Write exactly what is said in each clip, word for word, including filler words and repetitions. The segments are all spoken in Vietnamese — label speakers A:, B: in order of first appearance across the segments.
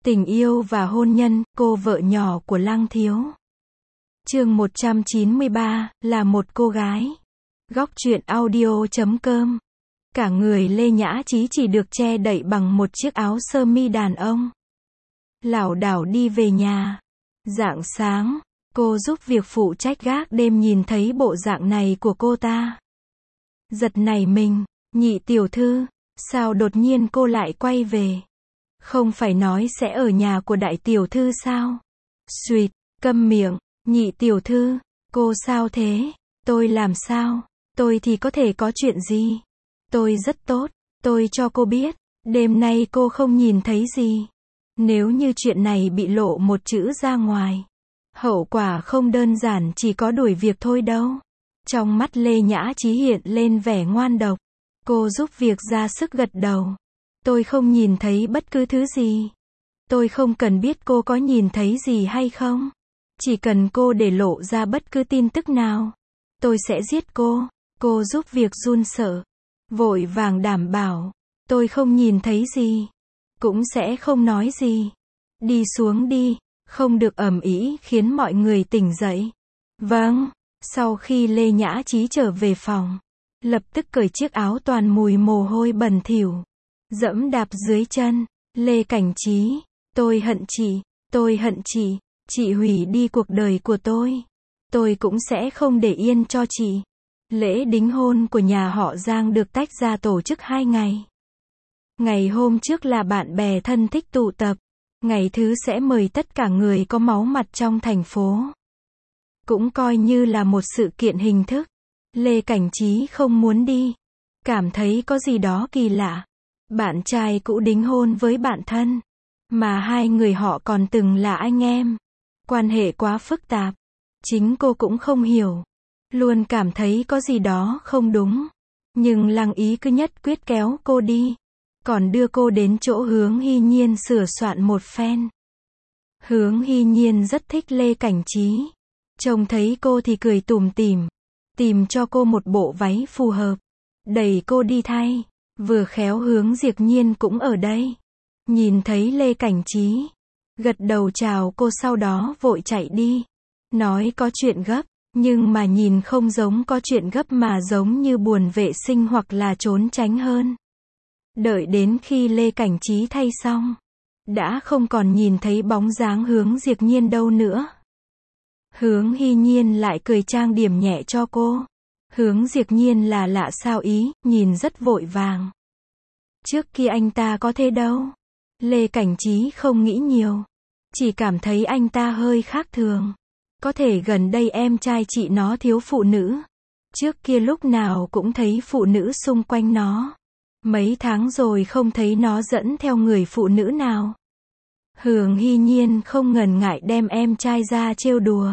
A: Tình yêu và hôn nhân, cô vợ nhỏ của Lăng Thiếu. Chương một trăm chín mươi ba, là một cô gái. Góc truyện audio chấm com. Cả người Lê Nhã Trí chỉ được che đậy bằng một chiếc áo sơ mi đàn ông. Lảo đảo đi về nhà. Rạng sáng, cô giúp việc phụ trách gác đêm nhìn thấy bộ dạng này của cô ta. Giật nảy mình, nhị tiểu thư, sao đột nhiên cô lại quay về? Không phải nói sẽ ở nhà của đại tiểu thư sao? Xuyệt, câm miệng, nhị tiểu thư, cô sao thế? Tôi làm sao? Tôi thì có thể có chuyện gì? Tôi rất tốt, tôi cho cô biết, đêm nay cô không nhìn thấy gì. Nếu như chuyện này bị lộ một chữ ra ngoài, hậu quả không đơn giản chỉ có đuổi việc thôi đâu. Trong mắt Lê Nhã Trí hiện lên vẻ ngoan độc. Cô giúp việc ra sức gật đầu. Tôi không nhìn thấy bất cứ thứ gì. Tôi không cần biết cô có nhìn thấy gì hay không. Chỉ cần cô để lộ ra bất cứ tin tức nào, tôi sẽ giết cô. Cô giúp việc run sợ, vội vàng đảm bảo, tôi không nhìn thấy gì, cũng sẽ không nói gì. Đi xuống đi, không được ầm ĩ khiến mọi người tỉnh dậy. Vâng. Sau khi Lê Nhã Trí trở về phòng, lập tức cởi chiếc áo toàn mùi mồ hôi bẩn thỉu, dẫm đạp dưới chân. Lê Cảnh Trí, tôi hận chị, tôi hận chị, chị hủy đi cuộc đời của tôi. Tôi cũng sẽ không để yên cho chị. Lễ đính hôn của nhà họ Giang được tách ra tổ chức hai ngày. Ngày hôm trước là bạn bè thân thích tụ tập. Ngày thứ sẽ mời tất cả người có máu mặt trong thành phố. Cũng coi như là một sự kiện hình thức. Lê Cảnh Trí không muốn đi. Cảm thấy có gì đó kỳ lạ. Bạn trai cũ đính hôn với bạn thân. Mà hai người họ còn từng là anh em. Quan hệ quá phức tạp. Chính cô cũng không hiểu. Luôn cảm thấy có gì đó không đúng. Nhưng Lăng Ý cứ nhất quyết kéo cô đi. Còn đưa cô đến chỗ Hướng Hy Nhiên sửa soạn một phen. Hướng Hy Nhiên rất thích Lê Cảnh Trí. Trông thấy cô thì cười tủm tỉm. Tìm cho cô một bộ váy phù hợp. Đẩy cô đi thay. Vừa khéo Hướng Diệp Nhiên cũng ở đây. Nhìn thấy Lê Cảnh Trí, gật đầu chào cô, sau đó vội chạy đi. Nói có chuyện gấp, nhưng mà nhìn không giống có chuyện gấp mà giống như buồn vệ sinh hoặc là trốn tránh hơn. Đợi đến khi Lê Cảnh Trí thay xong, đã không còn nhìn thấy bóng dáng Hướng Diệp Nhiên đâu nữa. Hướng Hy Nhiên lại cười trang điểm nhẹ cho cô. Hướng Diệp Nhiên là lạ sao ý, nhìn rất vội vàng. Trước kia anh ta có thế đâu. Lê Cảnh Trí không nghĩ nhiều. Chỉ cảm thấy anh ta hơi khác thường. Có thể gần đây em trai chị nó thiếu phụ nữ. Trước kia lúc nào cũng thấy phụ nữ xung quanh nó. Mấy tháng rồi không thấy nó dẫn theo người phụ nữ nào. Hướng Hy Nhiên không ngần ngại đem em trai ra trêu đùa.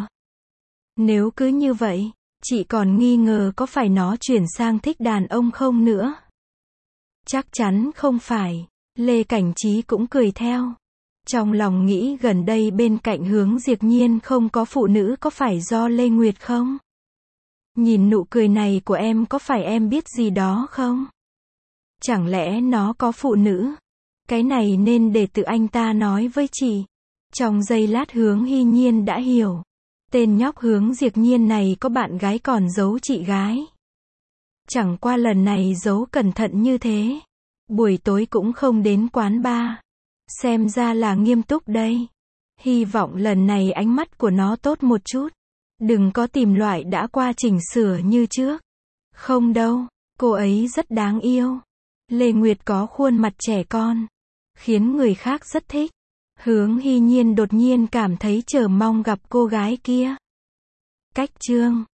A: Nếu cứ như vậy, chị còn nghi ngờ có phải nó chuyển sang thích đàn ông không nữa. Chắc chắn không phải. Lê Cảnh Trí cũng cười theo. Trong lòng nghĩ gần đây bên cạnh Hướng Diệp Nhiên không có phụ nữ có phải do Lê Nguyệt không? Nhìn nụ cười này của em có phải em biết gì đó không? Chẳng lẽ nó có phụ nữ? Cái này nên để tự anh ta nói với chị. Trong giây lát Hướng Hy Nhiên đã hiểu. Tên nhóc Hướng Diệp Nhiên này có bạn gái còn giấu chị gái. Chẳng qua lần này giấu cẩn thận như thế. Buổi tối cũng không đến quán bar. Xem ra là nghiêm túc đây. Hy vọng lần này ánh mắt của nó tốt một chút. Đừng có tìm loại đã qua chỉnh sửa như trước. Không đâu, cô ấy rất đáng yêu. Lê Nguyệt có khuôn mặt trẻ con, khiến người khác rất thích. Hướng Hy Nhiên đột nhiên cảm thấy chờ mong gặp cô gái kia. Cách chương